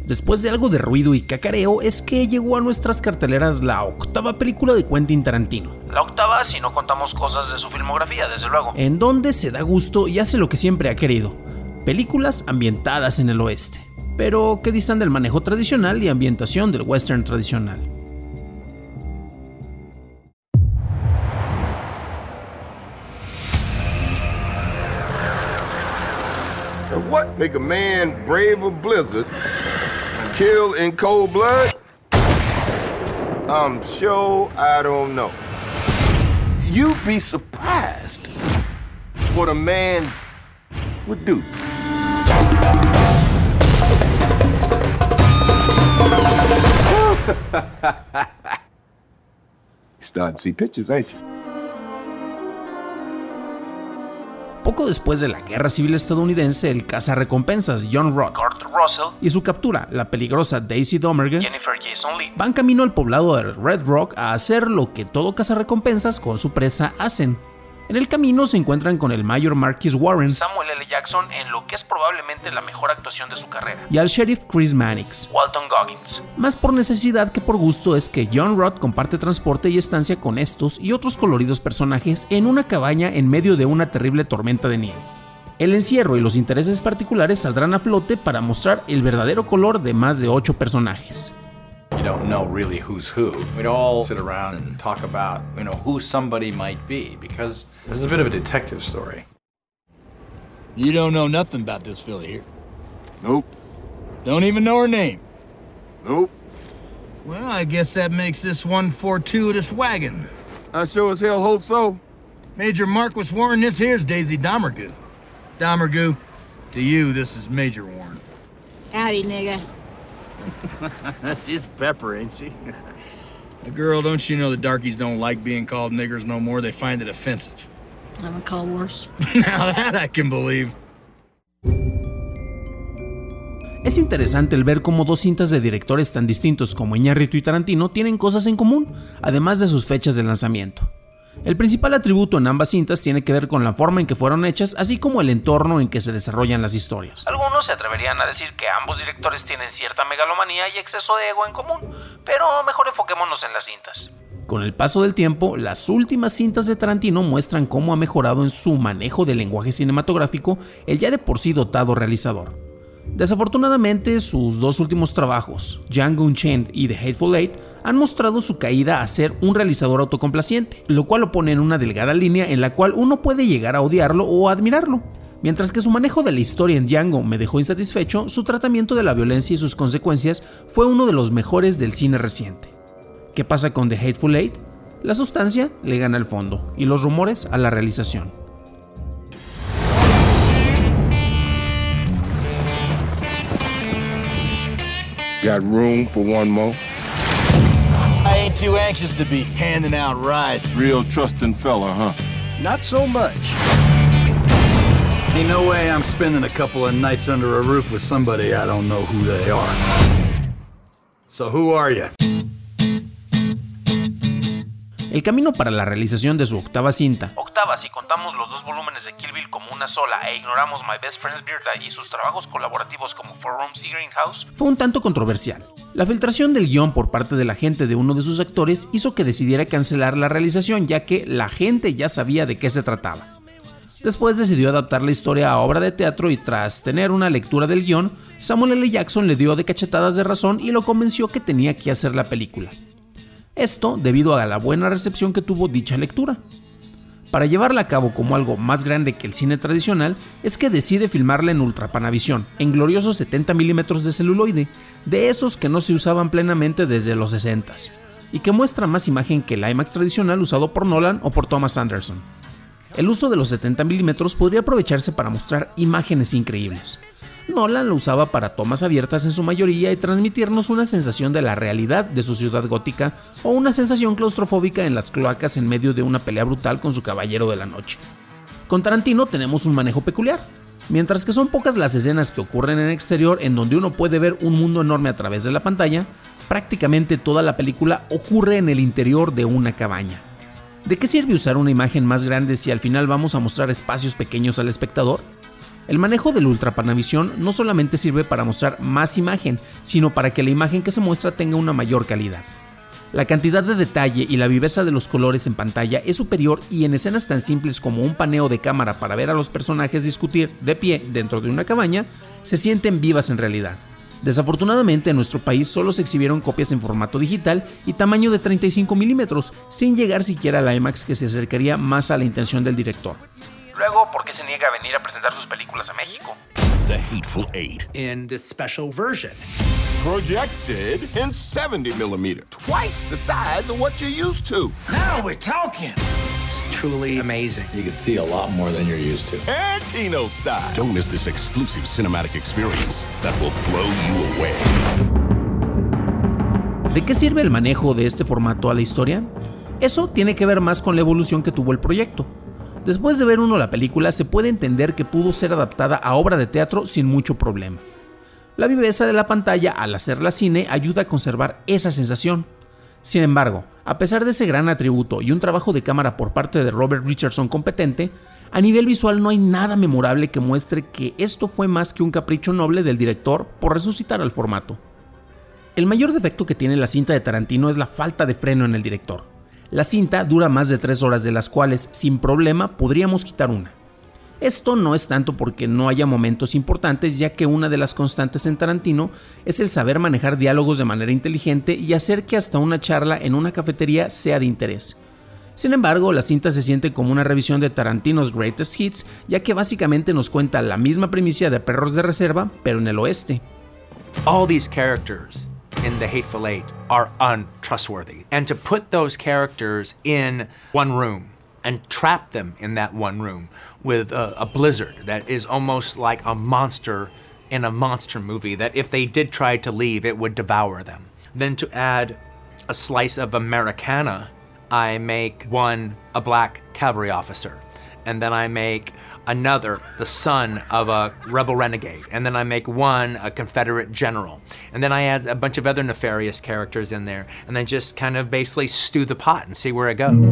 Después de algo de ruido y cacareo, es que llegó a nuestras carteleras la octava película de Quentin Tarantino. La octava si no contamos cosas de su filmografía, desde luego. En donde se da gusto y hace lo que siempre ha querido. Películas ambientadas en el oeste, pero que distan del manejo tradicional y ambientación del western tradicional. What make a man brave a blizzard and kill in cold blood? I'm sure I don't know. You'd be surprised what a man would do. You're starting to see pictures, ain't you? Poco después de la Guerra Civil estadounidense, el cazarrecompensas John Roth Kurt Russell y su captura, la peligrosa Daisy Domergue, Jennifer Jason Leigh van camino al poblado de Red Rock a hacer lo que todo cazarrecompensas con su presa hacen. En el camino se encuentran con el Mayor Marquis Warren, Samuel L. Jackson en lo que es probablemente la mejor actuación de su carrera, y al sheriff Chris Mannix. Walton Goggins. Más por necesidad que por gusto es que John Roth comparte transporte y estancia con estos y otros coloridos personajes en una cabaña en medio de una terrible tormenta de nieve. El encierro y los intereses particulares saldrán a flote para mostrar el verdadero color de más de 8 personajes. You don't know really who's who. We'd all sit around and talk about, who somebody might be, because this is a bit of a detective story. You don't know nothing about this fella here. Nope. Don't even know her name. Nope. Well, I guess that makes this one fortuitous wagon. I sure as hell hope so. Major Marquis Warren, this here's Daisy Domergue. Domergue, to you, this is Major Warren. Howdy, nigga. She's pepper, ain't she? Girl, don't you know the darkies don't like being called niggers no more? They find it offensive. I'm a call worse. Now that I can believe. Es interesante el ver cómo dos cintas de directores tan distintos como Iñárritu y Tarantino tienen cosas en común, además de sus fechas de lanzamiento. El principal atributo en ambas cintas tiene que ver con la forma en que fueron hechas, así como el entorno en que se desarrollan las historias. Algunos se atreverían a decir que ambos directores tienen cierta megalomanía y exceso de ego en común, pero mejor enfoquémonos en las cintas. Con el paso del tiempo, las últimas cintas de Tarantino muestran cómo ha mejorado en su manejo del lenguaje cinematográfico el ya de por sí dotado realizador. Desafortunadamente, sus dos últimos trabajos, Django Unchained y The Hateful Eight, han mostrado su caída a ser un realizador autocomplaciente, lo cual lo pone en una delgada línea en la cual uno puede llegar a odiarlo o admirarlo. Mientras que su manejo de la historia en Django me dejó insatisfecho, su tratamiento de la violencia y sus consecuencias fue uno de los mejores del cine reciente. ¿Qué pasa con The Hateful Eight? La sustancia le gana al fondo y los rumores a la realización. Got room for one more? I ain't too anxious to be handing out rides. Real trusting fella, huh? Not so much. Ain't no way I'm spending a couple of nights under a roof with somebody I don't know who they are. So who are you? El camino para la realización de su octava cinta, Octava si contamos los dos volúmenes de Kill Bill como una sola e ignoramos My Best Friend's Birthday y sus trabajos colaborativos como Four Rooms y Greenhouse, fue un tanto controversial. La filtración del guión por parte del agente de uno de sus actores hizo que decidiera cancelar la realización, ya que la gente ya sabía de qué se trataba. Después decidió adaptar la historia a obra de teatro y tras tener una lectura del guión, Samuel L. Jackson le dio de cachetadas de razón y lo convenció que tenía que hacer la película. Esto debido a la buena recepción que tuvo dicha lectura. Para llevarla a cabo como algo más grande que el cine tradicional, es que decide filmarla en Ultra Panavisión, en gloriosos 70 milímetros de celuloide, de esos que no se usaban plenamente desde los 60s, y que muestra más imagen que el IMAX tradicional usado por Nolan o por Thomas Anderson. El uso de los 70 milímetros podría aprovecharse para mostrar imágenes increíbles. Nolan lo usaba para tomas abiertas en su mayoría y transmitirnos una sensación de la realidad de su ciudad gótica o una sensación claustrofóbica en las cloacas en medio de una pelea brutal con su caballero de la noche. Con Tarantino tenemos un manejo peculiar. Mientras que son pocas las escenas que ocurren en el exterior en donde uno puede ver un mundo enorme a través de la pantalla, prácticamente toda la película ocurre en el interior de una cabaña. ¿De qué sirve usar una imagen más grande si al final vamos a mostrar espacios pequeños al espectador? El manejo del Ultra Panavisión no solamente sirve para mostrar más imagen, sino para que la imagen que se muestra tenga una mayor calidad. La cantidad de detalle y la viveza de los colores en pantalla es superior y en escenas tan simples como un paneo de cámara para ver a los personajes discutir de pie dentro de una cabaña, se sienten vivas en realidad. Desafortunadamente en nuestro país solo se exhibieron copias en formato digital y tamaño de 35 milímetros, sin llegar siquiera a la IMAX que se acercaría más a la intención del director. Luego, ¿por qué se niega a venir a presentar sus películas a México? The Hateful Eight. In this special version. Projected in 70 millimeter, twice the size of what you're used to. Now we're talking. It's truly amazing. You can see a lot more than you're used to. Tarantino style. Don't miss this exclusive cinematic experience that will blow you away. ¿De qué sirve el manejo de este formato a la historia? Eso tiene que ver más con la evolución que tuvo el proyecto. Después de ver uno la película, se puede entender que pudo ser adaptada a obra de teatro sin mucho problema. La viveza de la pantalla al hacerla cine ayuda a conservar esa sensación. Sin embargo, a pesar de ese gran atributo y un trabajo de cámara por parte de Robert Richardson competente, a nivel visual no hay nada memorable que muestre que esto fue más que un capricho noble del director por resucitar al formato. El mayor defecto que tiene la cinta de Tarantino es la falta de freno en el director. La cinta dura más de 3 horas, de las cuales, sin problema, podríamos quitar una. Esto no es tanto porque no haya momentos importantes, ya que una de las constantes en Tarantino es el saber manejar diálogos de manera inteligente y hacer que hasta una charla en una cafetería sea de interés. Sin embargo, la cinta se siente como una revisión de Tarantino's Greatest Hits, ya que básicamente nos cuenta la misma primicia de Perros de Reserva, pero en el oeste. All these characters in The Hateful Eight are untrustworthy. And to put those characters in one room and trap them in that one room with a blizzard that is almost like a monster in a monster movie, that if they did try to leave, it would devour them. Then to add a slice of Americana, I make one a black cavalry officer, and then I make another the son of a rebel renegade, and then I make one a Confederate general, and then I add a bunch of other nefarious characters in there, and then just kind of basically stew the pot and see where it goes.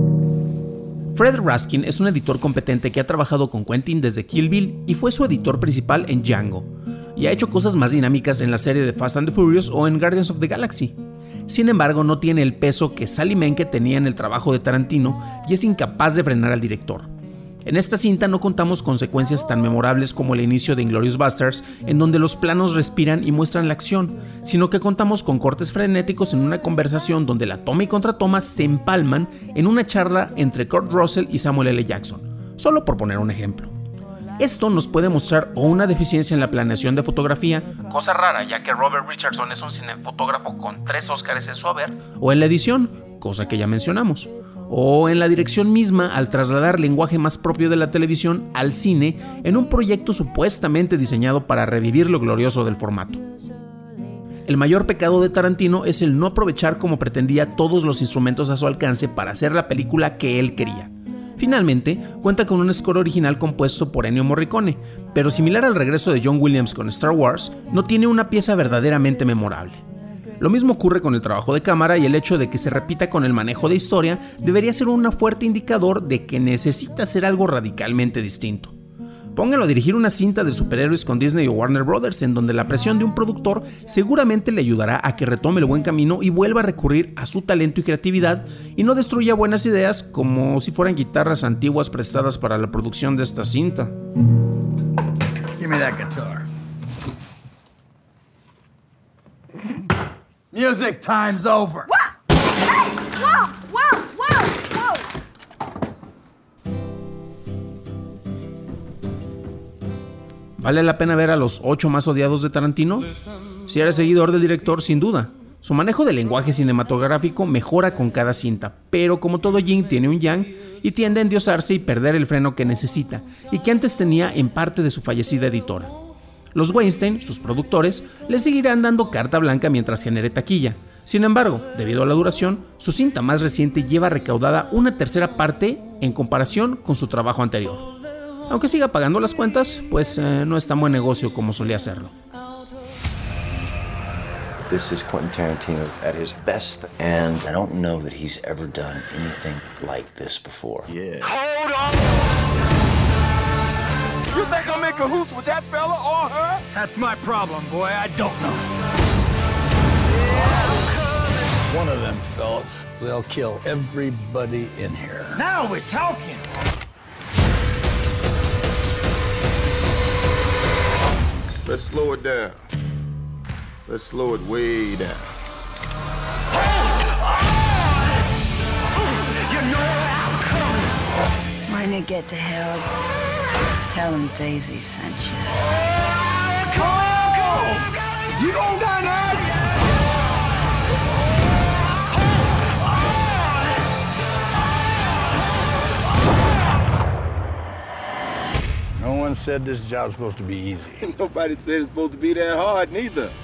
Fred Raskin es un editor competente que ha trabajado con Quentin desde Kill Bill y fue su editor principal en Django, y ha hecho cosas más dinámicas en la serie de Fast and the Furious o en Guardians of the Galaxy. Sin embargo, no tiene el peso que Sally Menke tenía en el trabajo de Tarantino y es incapaz de frenar al director. En esta cinta no contamos con secuencias tan memorables como el inicio de Inglourious Basterds, en donde los planos respiran y muestran la acción, sino que contamos con cortes frenéticos en una conversación donde la toma y contratoma se empalman en una charla entre Kurt Russell y Samuel L. Jackson, solo por poner un ejemplo. Esto nos puede mostrar o una deficiencia en la planeación de fotografía, cosa rara ya que Robert Richardson es un cinefotógrafo con 3 Óscares en su haber, o en la edición, cosa que ya mencionamos, o en la dirección misma al trasladar lenguaje más propio de la televisión al cine en un proyecto supuestamente diseñado para revivir lo glorioso del formato. El mayor pecado de Tarantino es el no aprovechar como pretendía todos los instrumentos a su alcance para hacer la película que él quería. Finalmente, cuenta con un score original compuesto por Ennio Morricone, pero similar al regreso de John Williams con Star Wars, no tiene una pieza verdaderamente memorable. Lo mismo ocurre con el trabajo de cámara y el hecho de que se repita con el manejo de historia debería ser un fuerte indicador de que necesita hacer algo radicalmente distinto. Póngalo a dirigir una cinta de superhéroes con Disney o Warner Brothers, en donde la presión de un productor seguramente le ayudará a que retome el buen camino y vuelva a recurrir a su talento y creatividad y no destruya buenas ideas como si fueran guitarras antiguas prestadas para la producción de esta cinta. Give me that guitar. Music time's over. What? Hey! Whoa! Whoa! Whoa! Whoa! ¿Vale la pena ver a los 8 más odiados de Tarantino? Si eres seguidor del director, sin duda. Su manejo del lenguaje cinematográfico mejora con cada cinta, pero como todo yin tiene un yang y tiende a endiosarse y perder el freno que necesita y que antes tenía en parte de su fallecida editora. Los Weinstein, sus productores, le seguirán dando carta blanca mientras genere taquilla. Sin embargo, debido a la duración, su cinta más reciente lleva recaudada una tercera parte en comparación con su trabajo anterior. Aunque siga pagando las cuentas, pues no es tan buen negocio como solía hacerlo. This is Quentin Tarantino at his best, and I don't know that he's ever done anything like this before. Hold on! You think I'm in cahoots with that fella or her? That's my problem, boy. I don't know. One of them fellas will kill everybody in here. Now we're talking. Let's slow it down. Let's slow it way down. When you get to Harold, tell him Daisy sent you. You gon' die now? No one said this job's supposed to be easy. Nobody said it's supposed to be that hard, neither.